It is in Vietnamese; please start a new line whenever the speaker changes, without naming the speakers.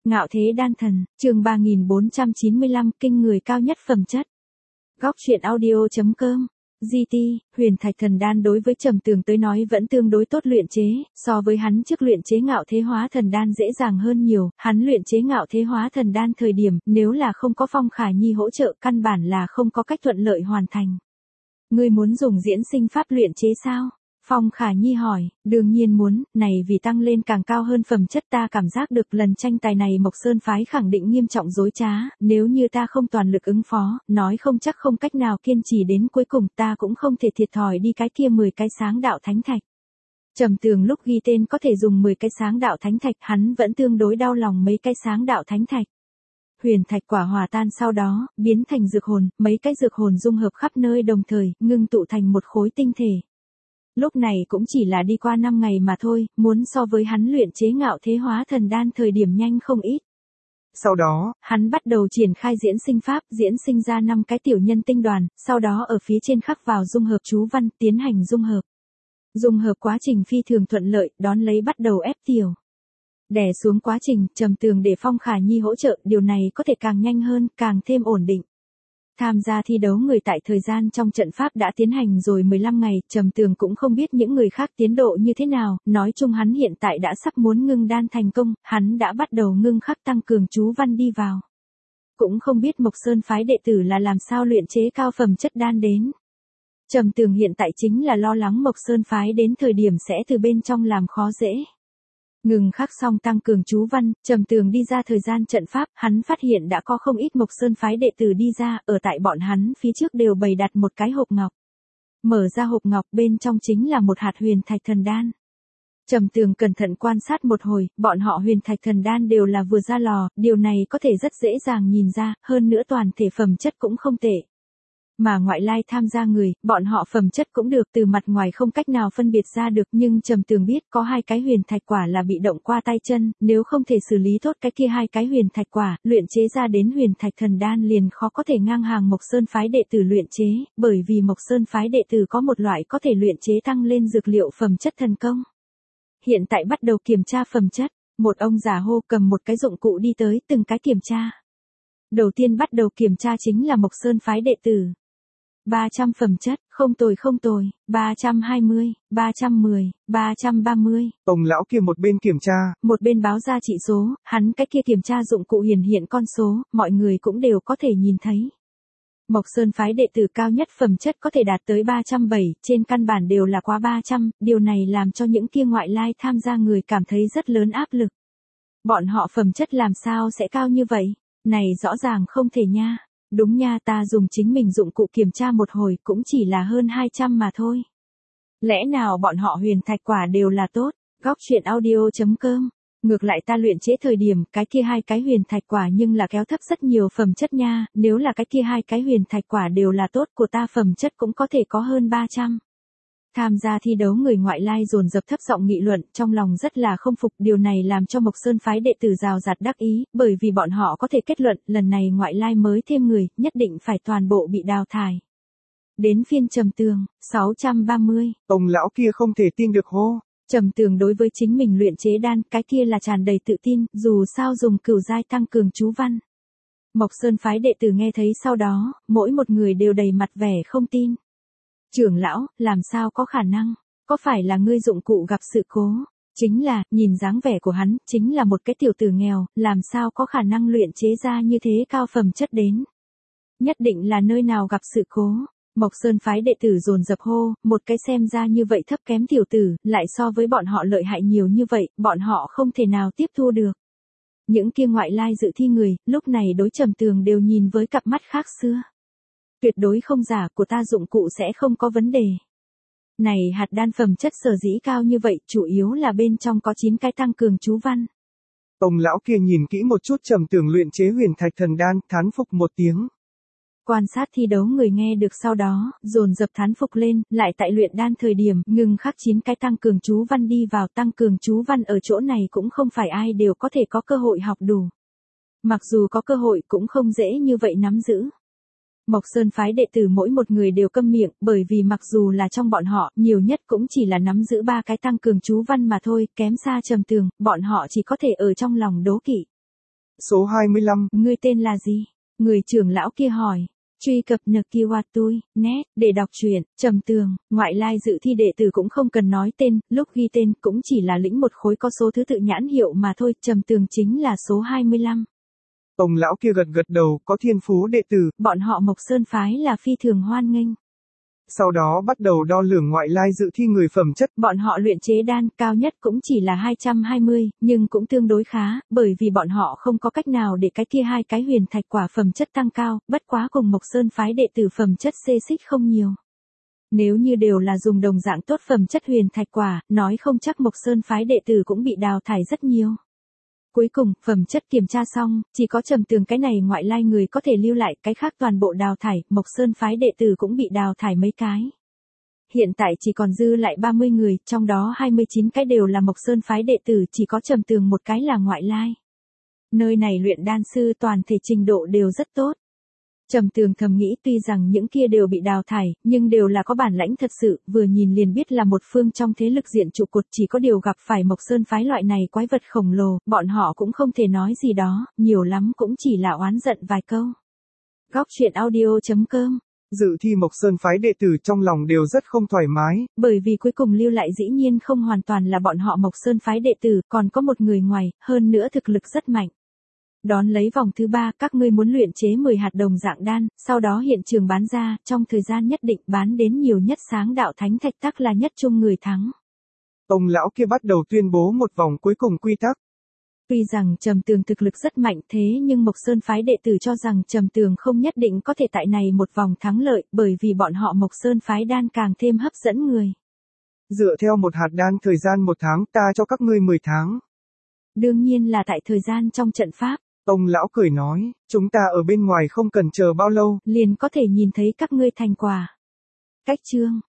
Ngạo thế đan thần, chương 3495, kinh người cao nhất phẩm chất. Góc truyện audio.com. GT, huyền thạch thần đan đối với Trầm Tường tới nói vẫn tương đối tốt luyện chế, so với hắn trước luyện chế ngạo thế hóa thần đan dễ dàng hơn nhiều, hắn luyện chế ngạo thế hóa thần đan thời điểm, nếu là không có Phong Khả Nhi hỗ trợ căn bản là không có cách thuận lợi hoàn thành. Ngươi muốn dùng diễn sinh pháp luyện chế sao? Phong Khả Nhi hỏi, đương nhiên muốn, này vì tăng lên càng cao hơn phẩm chất ta cảm giác được lần tranh tài này Mộc Sơn phái khẳng định nghiêm trọng dối trá, nếu như ta không toàn lực ứng phó, nói không chắc không cách nào kiên trì đến cuối cùng ta cũng không thể thiệt thòi đi cái kia 10 cái sáng đạo thánh thạch. Trầm Tường lúc ghi tên có thể dùng 10 cái sáng đạo thánh thạch, hắn vẫn tương đối đau lòng mấy cái sáng đạo thánh thạch. Huyền thạch quả hòa tan sau đó, biến thành dược hồn, mấy cái dược hồn dung hợp khắp nơi đồng thời, ngưng tụ thành một khối tinh thể. Lúc này cũng chỉ là đi qua 5 ngày mà thôi, muốn so với hắn luyện chế ngạo thế hóa thần đan thời điểm nhanh không ít. Sau đó, hắn bắt đầu triển khai diễn sinh pháp, diễn sinh ra 5 cái tiểu nhân tinh đoàn, sau đó ở phía trên khắc vào dung hợp chú văn, tiến hành dung hợp. Dung hợp quá trình phi thường thuận lợi, đón lấy bắt đầu ép tiểu. Đè xuống quá trình, Trầm Tường để Phong Khả Nhi hỗ trợ, điều này có thể càng nhanh hơn, càng thêm ổn định. Tham gia thi đấu người tại thời gian trong trận pháp đã tiến hành rồi 15 ngày, Trầm Tường cũng không biết những người khác tiến độ như thế nào, nói chung hắn hiện tại đã sắp muốn ngưng đan thành công, hắn đã bắt đầu ngưng khắc tăng cường chú văn đi vào. Cũng không biết Mộc Sơn phái đệ tử là làm sao luyện chế cao phẩm chất đan đến. Trầm Tường hiện tại chính là lo lắng Mộc Sơn phái đến thời điểm sẽ từ bên trong làm khó dễ. Ngừng khắc xong tăng cường chú văn, Trầm Tường đi ra thời gian trận pháp, hắn phát hiện đã có không ít Mộc Sơn phái đệ tử đi ra, ở tại bọn hắn phía trước đều bày đặt một cái hộp ngọc. Mở ra hộp ngọc bên trong chính là một hạt huyền thạch thần đan. Trầm Tường cẩn thận quan sát một hồi, bọn họ huyền thạch thần đan đều là vừa ra lò, điều này có thể rất dễ dàng nhìn ra, hơn nữa toàn thể phẩm chất cũng không tệ. Mà ngoại lai tham gia người, bọn họ phẩm chất cũng được, từ mặt ngoài không cách nào phân biệt ra được, nhưng Trầm Tường biết có 2 cái huyền thạch quả là bị động qua tay chân, nếu không thể xử lý tốt cái kia 2 cái huyền thạch quả, luyện chế ra đến huyền thạch thần đan liền khó có thể ngang hàng Mộc Sơn phái đệ tử luyện chế, bởi vì Mộc Sơn phái đệ tử có một loại có thể luyện chế tăng lên dược liệu phẩm chất thần công. Hiện tại bắt đầu kiểm tra phẩm chất, một ông già hô cầm một cái dụng cụ đi tới, từng cái kiểm tra. Đầu tiên bắt đầu kiểm tra chính là Mộc Sơn phái đệ tử. 300 phẩm chất, không tồi, 320, 310, 330.
Ông lão kia một bên kiểm tra,
một bên báo ra chỉ số, hắn cái kia kiểm tra dụng cụ hiển hiện con số, mọi người cũng đều có thể nhìn thấy. Mộc Sơn phái đệ tử cao nhất phẩm chất có thể đạt tới 307, trên căn bản đều là quá 300, điều này làm cho những kia ngoại lai tham gia người cảm thấy rất lớn áp lực. Bọn họ phẩm chất làm sao sẽ cao như vậy? Này rõ ràng không thể nha. Đúng nha, ta dùng chính mình dụng cụ kiểm tra một hồi cũng chỉ là hơn 200 mà thôi. Lẽ nào bọn họ huyền thạch quả đều là tốt? Góc truyện audio.com. Ngược lại ta luyện chế thời điểm, cái kia 2 cái huyền thạch quả nhưng là kéo thấp rất nhiều phẩm chất nha, nếu là cái kia 2 cái huyền thạch quả đều là tốt của ta phẩm chất cũng có thể có hơn 300. Tham gia thi đấu người ngoại lai dồn dập thấp giọng nghị luận, trong lòng rất là không phục, điều này làm cho Mộc Sơn phái đệ tử rào rạt đắc ý, bởi vì bọn họ có thể kết luận, lần này ngoại lai mới thêm người, nhất định phải toàn bộ bị đào thải. Đến phiên Trầm Tường, 630.
Ông lão kia không thể tin được hô.
Trầm Tường đối với chính mình luyện chế đan, cái kia là tràn đầy tự tin, dù sao dùng cửu giai tăng cường chú văn. Mộc Sơn phái đệ tử nghe thấy sau đó, mỗi một người đều đầy mặt vẻ không tin. Trưởng lão, làm sao có khả năng? Có phải là ngươi dụng cụ gặp sự cố? Chính là, nhìn dáng vẻ của hắn, chính là một cái tiểu tử nghèo, làm sao có khả năng luyện chế ra như thế cao phẩm chất đến? Nhất định là nơi nào gặp sự cố. Mộc Sơn phái đệ tử dồn dập hô, một cái xem ra như vậy thấp kém tiểu tử, lại so với bọn họ lợi hại nhiều như vậy, bọn họ không thể nào tiếp thu được. Những kia ngoại lai dự thi người, lúc này đối Trầm Tường đều nhìn với cặp mắt khác xưa. Tuyệt đối không giả, của ta dụng cụ sẽ không có vấn đề. Này hạt đan phẩm chất sở dĩ cao như vậy, chủ yếu là bên trong có 9 cái tăng cường chú văn.
Ông lão kia nhìn kỹ một chút Trầm Tường luyện chế huyền thạch thần đan, thán phục một tiếng.
Quan sát thi đấu người nghe được sau đó, dồn dập thán phục lên, lại tại luyện đan thời điểm, ngừng khắc 9 cái tăng cường chú văn đi vào, tăng cường chú văn ở chỗ này cũng không phải ai đều có thể có cơ hội học đủ. Mặc dù có cơ hội cũng không dễ như vậy nắm giữ. Mộc Sơn phái đệ tử mỗi một người đều câm miệng, bởi vì mặc dù là trong bọn họ, nhiều nhất cũng chỉ là nắm giữ 3 cái tăng cường chú văn mà thôi, kém xa Trầm Tường, bọn họ chỉ có thể ở trong lòng đố kỵ.
Số 25.
Ngươi tên là gì? Người trưởng lão kia hỏi. Truy cập Nkiwatui, net, để đọc truyện, Trầm Tường, ngoại lai dự thi đệ tử cũng không cần nói tên, lúc ghi tên cũng chỉ là lĩnh một khối có số thứ tự nhãn hiệu mà thôi, Trầm Tường chính là số 25.
Ông lão kia gật gật đầu, có thiên phú đệ tử.
Bọn họ Mộc Sơn phái là phi thường hoan nghênh.
Sau đó bắt đầu đo lường ngoại lai dự thi người phẩm chất.
Bọn họ luyện chế đan cao nhất cũng chỉ là 220, nhưng cũng tương đối khá, bởi vì bọn họ không có cách nào để cái kia hai cái huyền thạch quả phẩm chất tăng cao, bất quá cùng Mộc Sơn phái đệ tử phẩm chất xê xích không nhiều. Nếu như đều là dùng đồng dạng tốt phẩm chất huyền thạch quả, nói không chắc Mộc Sơn phái đệ tử cũng bị đào thải rất nhiều. Cuối cùng, phẩm chất kiểm tra xong, chỉ có Trầm Tường cái này ngoại lai người có thể lưu lại, cái khác toàn bộ đào thải, Mộc Sơn phái đệ tử cũng bị đào thải mấy cái. Hiện tại chỉ còn dư lại 30 người, trong đó 29 cái đều là Mộc Sơn phái đệ tử, chỉ có Trầm Tường một cái là ngoại lai. Nơi này luyện đan sư toàn thể trình độ đều rất tốt. Trầm Tường thầm nghĩ tuy rằng những kia đều bị đào thải, nhưng đều là có bản lãnh thật sự, vừa nhìn liền biết là một phương trong thế lực diện trụ cột, chỉ có điều gặp phải Mộc Sơn phái loại này quái vật khổng lồ, bọn họ cũng không thể nói gì đó, nhiều lắm cũng chỉ là oán giận vài câu. Góc truyện audio.com.
Dự thi Mộc Sơn phái đệ tử trong lòng đều rất không thoải mái.
Bởi vì cuối cùng lưu lại dĩ nhiên không hoàn toàn là bọn họ Mộc Sơn phái đệ tử, còn có một người ngoài, hơn nữa thực lực rất mạnh. Đón lấy vòng thứ 3, các ngươi muốn luyện chế 10 hạt đồng dạng đan, sau đó hiện trường bán ra, trong thời gian nhất định bán đến nhiều nhất sáng đạo thánh thạch tắc là nhất chung người thắng.
Ông lão kia bắt đầu tuyên bố một vòng cuối cùng quy tắc.
Tuy rằng Trầm Tường thực lực rất mạnh thế nhưng Mộc Sơn phái đệ tử cho rằng Trầm Tường không nhất định có thể tại này một vòng thắng lợi, bởi vì bọn họ Mộc Sơn phái đan càng thêm hấp dẫn người.
Dựa theo một hạt đan thời gian 1 tháng, ta cho các ngươi 10 tháng.
Đương nhiên là tại thời gian trong trận pháp.
Ông lão cười nói, chúng ta ở bên ngoài không cần chờ bao lâu,
liền có thể nhìn thấy các ngươi thành quả. Cách chương